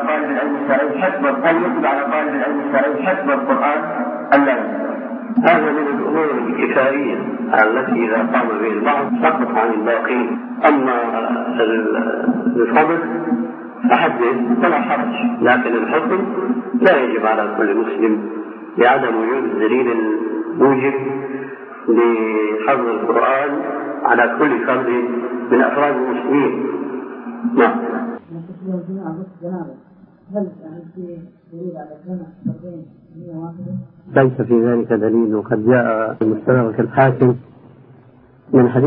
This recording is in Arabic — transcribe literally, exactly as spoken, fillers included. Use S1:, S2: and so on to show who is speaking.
S1: طالب العلم الشرعي حفظ هل يجب على طالب العلم الشرعي حفظ القرآن أم لا؟
S2: هذا من الأمور الكفائية التي إذا قام به البعض سقط عن الباقين. أما الفضل فحدث فلا حرج، لكن الحكم لا يجب على كل مسلم لعدم وجود الدليل الموجب لحفظ القرآن على كل فرد من أفراد المسلمين. نعم. ليس في ذلك دليل، وقد جاء المستدرك الحاكم من حديث